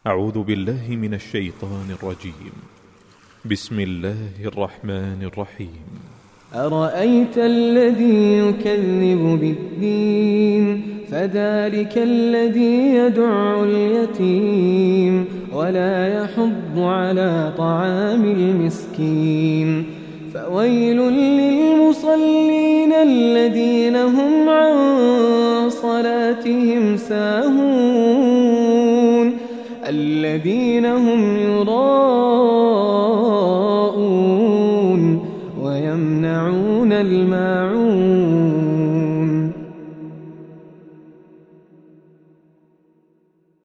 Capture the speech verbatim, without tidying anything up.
أعوذ بالله من الشيطان الرجيم. بسم الله الرحمن الرحيم. أرأيت الذي يكذب بالدين فذلك الذي يدع اليتيم ولا يحض على طعام المسكين فويل للمصلين الذين هم عن صلاتهم ساهون الذين هم يراءون ويمنعون الماء